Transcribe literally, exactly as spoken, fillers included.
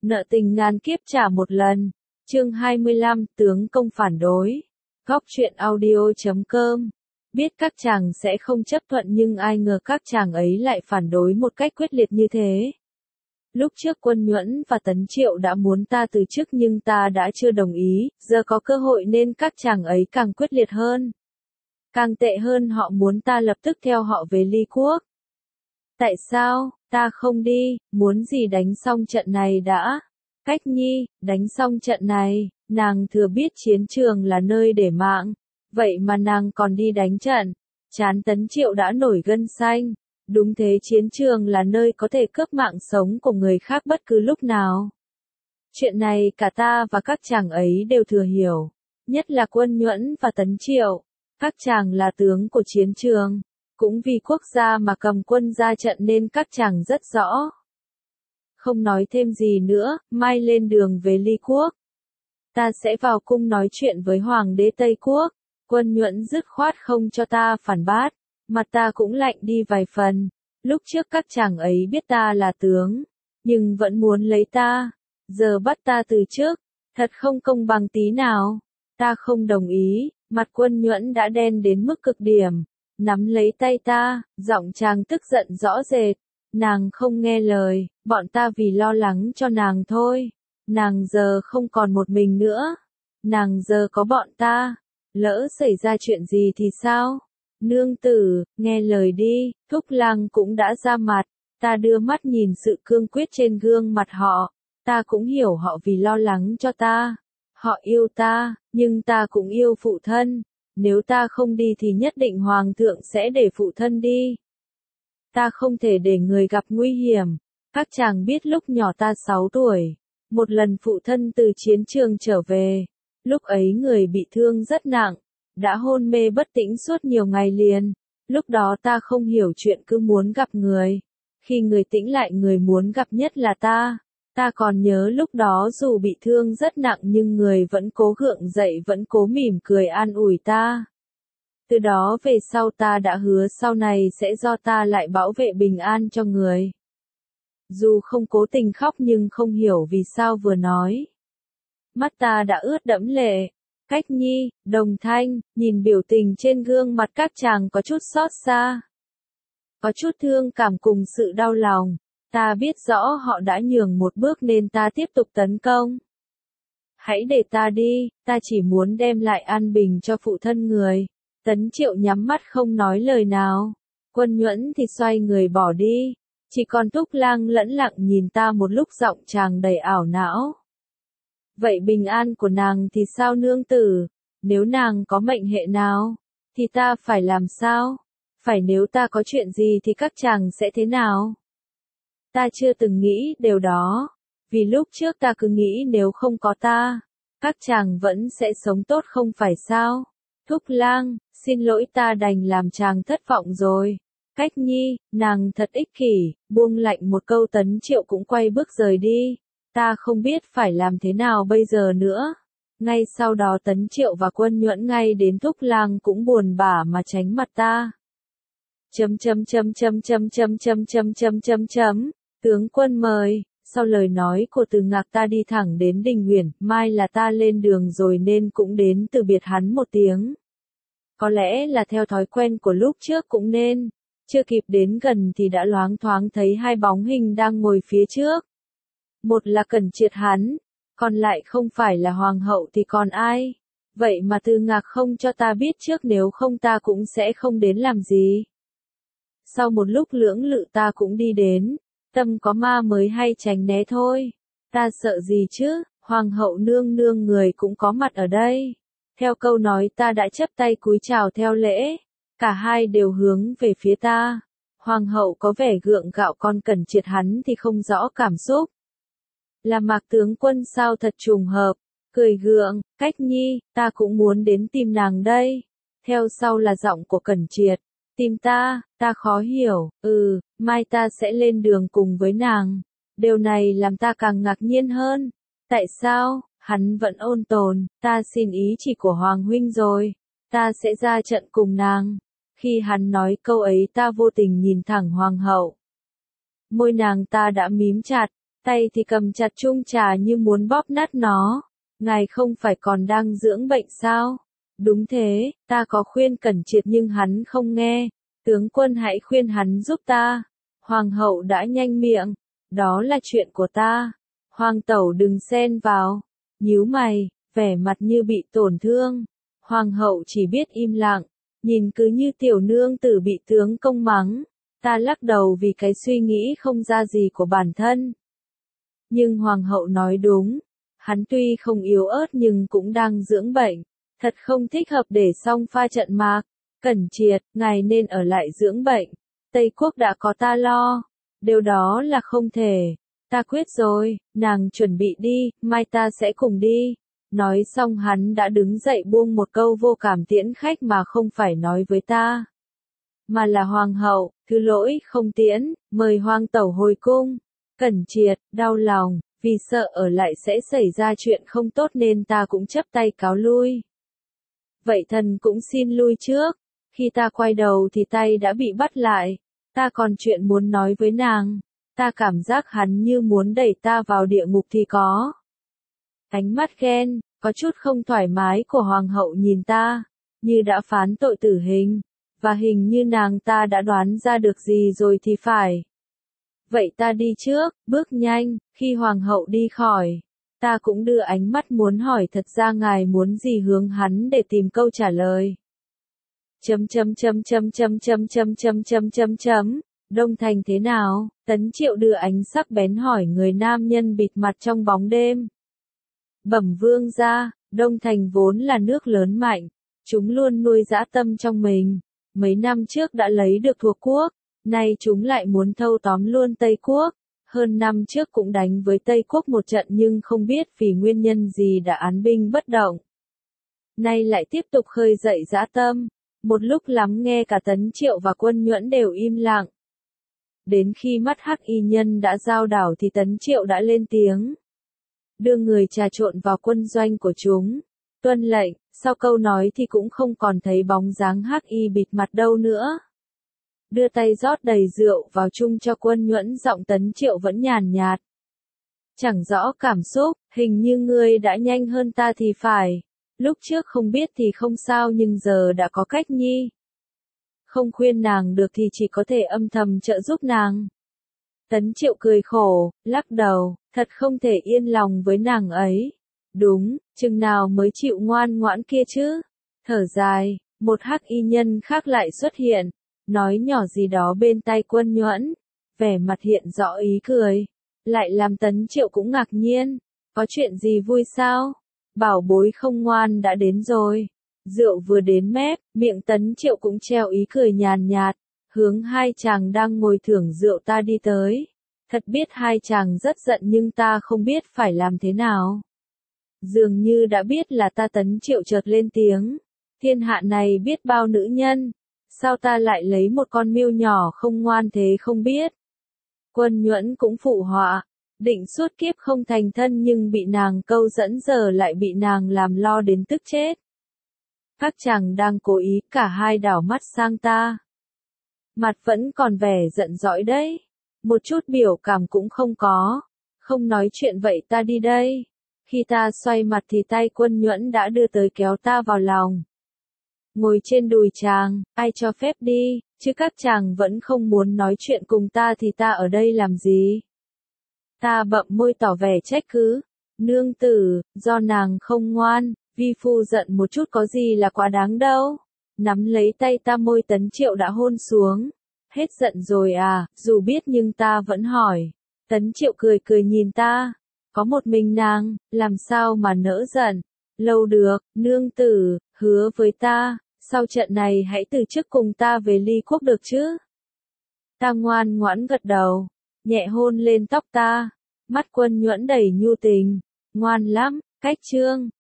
Nợ tình ngàn kiếp trả một lần. Chương hai mươi lăm, tướng công phản đối. Góc truyện audio chấm com. Biết các chàng sẽ không chấp thuận nhưng ai ngờ các chàng ấy lại phản đối một cách quyết liệt như thế. Lúc trước Quân Nhuẫn và Tấn Triệu đã muốn ta từ chức nhưng ta đã chưa đồng ý, giờ có cơ hội nên các chàng ấy càng quyết liệt hơn. Càng tệ hơn họ muốn ta lập tức theo họ về Ly Quốc. Tại sao, ta không đi, muốn gì đánh xong trận này đã. Cách Nhi, đánh xong trận này, nàng thừa biết chiến trường là nơi để mạng, vậy mà nàng còn đi đánh trận. Trán Tấn Triệu đã nổi gân xanh. Đúng thế, chiến trường là nơi có thể cướp mạng sống của người khác bất cứ lúc nào. Chuyện này cả ta và các chàng ấy đều thừa hiểu, nhất là Quân Nhuẫn và Tấn Triệu. Các chàng là tướng của chiến trường, cũng vì quốc gia mà cầm quân ra trận nên các chàng rất rõ. Không nói thêm gì nữa, mai lên đường về Ly Quốc. Ta sẽ vào cung nói chuyện với Hoàng đế Tây Quốc. Quân Nhuẫn dứt khoát không cho ta phản bác, mặt ta cũng lạnh đi vài phần. Lúc trước các chàng ấy biết ta là tướng, nhưng vẫn muốn lấy ta, giờ bắt ta từ chức, thật không công bằng tí nào. Ta không đồng ý, mặt Quân Nhuẫn đã đen đến mức cực điểm, nắm lấy tay ta, giọng chàng tức giận rõ rệt. Nàng không nghe lời, bọn ta vì lo lắng cho nàng thôi. Nàng giờ không còn một mình nữa, nàng giờ có bọn ta, lỡ xảy ra chuyện gì thì sao? Nương tử, nghe lời đi. Thúc Lang cũng đã ra mặt. Ta đưa mắt nhìn sự cương quyết trên gương mặt họ. Ta cũng hiểu họ vì lo lắng cho ta. Họ yêu ta, nhưng ta cũng yêu phụ thân. Nếu ta không đi thì nhất định Hoàng thượng sẽ để phụ thân đi. Ta không thể để người gặp nguy hiểm. Các chàng biết lúc nhỏ ta sáu tuổi, một lần phụ thân từ chiến trường trở về. Lúc ấy người bị thương rất nặng, đã hôn mê bất tỉnh suốt nhiều ngày liền. Lúc đó ta không hiểu chuyện, cứ muốn gặp người. Khi người tỉnh lại người muốn gặp nhất là ta. Ta còn nhớ lúc đó dù bị thương rất nặng nhưng người vẫn cố gượng dậy, vẫn cố mỉm cười an ủi ta. Từ đó về sau ta đã hứa sau này sẽ do ta lại bảo vệ bình an cho người. Dù không cố tình khóc nhưng không hiểu vì sao vừa nói, mắt ta đã ướt đẫm lệ. Cách Nhi, Đồng Thanh, nhìn biểu tình trên gương mặt các chàng có chút xót xa, có chút thương cảm cùng sự đau lòng. Ta biết rõ họ đã nhường một bước nên ta tiếp tục tấn công. Hãy để ta đi, ta chỉ muốn đem lại an bình cho phụ thân người. Tấn Triệu nhắm mắt không nói lời nào. Quân Nhuẫn thì xoay người bỏ đi. Chỉ còn Thúc Lang lẫn lặng nhìn ta một lúc, giọng chàng đầy ảo não. Vậy bình an của nàng thì sao nương tử? Nếu nàng có mệnh hệ nào, thì ta phải làm sao? Phải nếu ta có chuyện gì thì các chàng sẽ thế nào? Ta chưa từng nghĩ điều đó. Vì lúc trước ta cứ nghĩ nếu không có ta, các chàng vẫn sẽ sống tốt không phải sao? Thúc Lang, xin lỗi, ta đành làm chàng thất vọng rồi. Cách Nhi, nàng thật ích kỷ. Buông lạnh một câu, Tấn Triệu cũng quay bước rời đi. Ta không biết phải làm thế nào bây giờ nữa. Ngay sau đó Tấn Triệu và Quân Nhuẫn ngay đến Thúc Lang cũng buồn bã mà tránh mặt ta. Chấm chấm chấm chấm chấm chấm chấm chấm chấm chấm chấm. Tướng quân mời. Sau lời nói của Từ Ngạc ta đi thẳng đến Đình Huyền. Mai là ta lên đường rồi nên cũng đến từ biệt hắn một tiếng. Có lẽ là theo thói quen của lúc trước cũng nên. Chưa kịp đến gần thì đã loáng thoáng thấy hai bóng hình đang ngồi phía trước. Một là Cẩn Triệt hắn, còn lại không phải là Hoàng hậu thì còn ai? Vậy mà Từ Ngạc không cho ta biết trước, nếu không ta cũng sẽ không đến làm gì. Sau một lúc lưỡng lự ta cũng đi đến. Tâm có ma mới hay tránh né thôi. Ta sợ gì chứ? Hoàng hậu nương nương người cũng có mặt ở đây. Theo câu nói ta đã chấp tay cúi chào theo lễ. Cả hai đều hướng về phía ta. Hoàng hậu có vẻ gượng gạo, còn Cẩn Triệt hắn thì không rõ cảm xúc. Là Mạc tướng quân sao, thật trùng hợp. Cười gượng, Cách Nhi, ta cũng muốn đến tìm nàng đây. Theo sau là giọng của Cẩn Triệt. Tìm ta, ta khó hiểu. Ừ, mai ta sẽ lên đường cùng với nàng. Điều này làm ta càng ngạc nhiên hơn. Tại sao? Hắn vẫn ôn tồn. Ta xin ý chỉ của Hoàng huynh rồi. Ta sẽ ra trận cùng nàng. Khi hắn nói câu ấy ta vô tình nhìn thẳng Hoàng hậu. Môi nàng ta đã mím chặt. tay thì cầm chặt chung trà như muốn bóp nát nó. Ngài không phải còn đang dưỡng bệnh sao? Đúng thế, ta có khuyên Cẩn Triệt nhưng hắn không nghe. Tướng quân hãy khuyên hắn giúp ta. Hoàng hậu đã nhanh miệng. Đó là chuyện của ta. Hoàng tẩu đừng xen vào. Nhíu mày, vẻ mặt như bị tổn thương. Hoàng hậu chỉ biết im lặng, nhìn cứ như tiểu nương tử bị tướng công mắng. Ta lắc đầu vì cái suy nghĩ không ra gì của bản thân. Nhưng hoàng hậu nói đúng. Hắn tuy không yếu ớt nhưng cũng đang dưỡng bệnh. Thật không thích hợp để xong pha trận mạc. Cẩn Triệt, ngài nên ở lại dưỡng bệnh. Tây Quốc đã có ta lo. Điều đó là không thể. Ta quyết rồi, nàng chuẩn bị đi, mai ta sẽ cùng đi. Nói xong hắn đã đứng dậy buông một câu vô cảm tiễn khách mà không phải nói với ta. Mà là hoàng hậu, thứ lỗi không tiễn, mời hoàng tẩu hồi cung. Cẩn Triệt, đau lòng, vì sợ ở lại sẽ xảy ra chuyện không tốt nên ta cũng chấp tay cáo lui. Vậy thần cũng xin lui trước. Khi ta quay đầu thì tay đã bị bắt lại. Ta còn chuyện muốn nói với nàng. Ta cảm giác hắn như muốn đẩy ta vào địa ngục thì có. Ánh mắt ghen, có chút không thoải mái của hoàng hậu nhìn ta, như đã phán tội tử hình, và hình như nàng ta đã đoán ra được gì rồi thì phải. Vậy ta đi trước, bước nhanh, khi hoàng hậu đi khỏi, ta cũng đưa ánh mắt muốn hỏi thật ra ngài muốn gì hướng hắn để tìm câu trả lời. Chấm chấm chấm chấm chấm chấm chấm chấm chấm chấm chấm. Đông Thành thế nào? Tấn Triệu đưa ánh sắc bén hỏi người nam nhân bịt mặt trong bóng đêm. Bẩm vương gia, Đông Thành vốn là nước lớn mạnh, chúng luôn nuôi dã tâm trong mình. Mấy năm trước đã lấy được thuộc quốc, nay chúng lại muốn thâu tóm luôn Tây Quốc. Hơn năm trước cũng đánh với Tây Quốc một trận nhưng không biết vì nguyên nhân gì đã án binh bất động. Nay lại tiếp tục khơi dậy dã tâm. Một lúc lắm nghe cả Tấn Triệu và Quân Nhuẫn đều im lặng. Đến khi mắt hắc y nhân đã giao đảo thì Tấn Triệu đã lên tiếng. Đưa người trà trộn vào quân doanh của chúng. Tuân lệnh, sau câu nói thì cũng không còn thấy bóng dáng hắc y bịt mặt đâu nữa. Đưa tay rót đầy rượu vào chung cho Quân Nhuẫn, giọng Tấn Triệu vẫn nhàn nhạt. Chẳng rõ cảm xúc, hình như ngươi đã nhanh hơn ta thì phải. Lúc trước không biết thì không sao nhưng giờ đã có cách nhi. Không khuyên nàng được thì chỉ có thể âm thầm trợ giúp nàng. Tấn Triệu cười khổ, lắc đầu, thật không thể yên lòng với nàng ấy. Đúng, chừng nào mới chịu ngoan ngoãn kia chứ. Thở dài, một hắc y nhân khác lại xuất hiện, nói nhỏ gì đó bên tai Quân Nhuẫn, vẻ mặt hiện rõ ý cười, lại làm Tấn Triệu cũng ngạc nhiên. Có chuyện gì vui sao? Bảo bối không ngoan đã đến rồi. Rượu vừa đến mép, miệng Tấn Triệu cũng treo ý cười nhàn nhạt, hướng hai chàng đang ngồi thưởng rượu ta đi tới. Thật biết hai chàng rất giận nhưng ta không biết phải làm thế nào. Dường như đã biết là ta. Tấn Triệu chợt lên tiếng. Thiên hạ này biết bao nữ nhân, sao ta lại lấy một con miêu nhỏ không ngoan thế không biết. Quân Nhuẫn cũng phụ họa, định suốt kiếp không thành thân nhưng bị nàng câu dẫn giờ lại bị nàng làm lo đến tức chết. Các chàng đang cố ý, cả hai đảo mắt sang ta. Mặt vẫn còn vẻ giận dỗi đấy. Một chút biểu cảm cũng không có. Không nói chuyện vậy ta đi đây. Khi ta xoay mặt thì tay Quân Nhuẫn đã đưa tới kéo ta vào lòng. Ngồi trên đùi chàng, ai cho phép đi, chứ các chàng vẫn không muốn nói chuyện cùng ta thì ta ở đây làm gì. Ta bậm môi tỏ vẻ trách cứ. Nương tử, do nàng không ngoan. Vi phu giận một chút có gì là quá đáng đâu. Nắm lấy tay ta, môi Tấn Triệu đã hôn xuống. Hết giận rồi à, dù biết nhưng ta vẫn hỏi. Tấn Triệu cười cười nhìn ta. Có một mình nàng, làm sao mà nỡ giận. Lâu được, nương tử, hứa với ta, sau trận này hãy từ chức cùng ta về Ly Quốc được chứ. Ta ngoan ngoãn gật đầu, nhẹ hôn lên tóc ta. Mắt Quân Nhuẫn đầy nhu tình. Ngoan lắm, cách chương.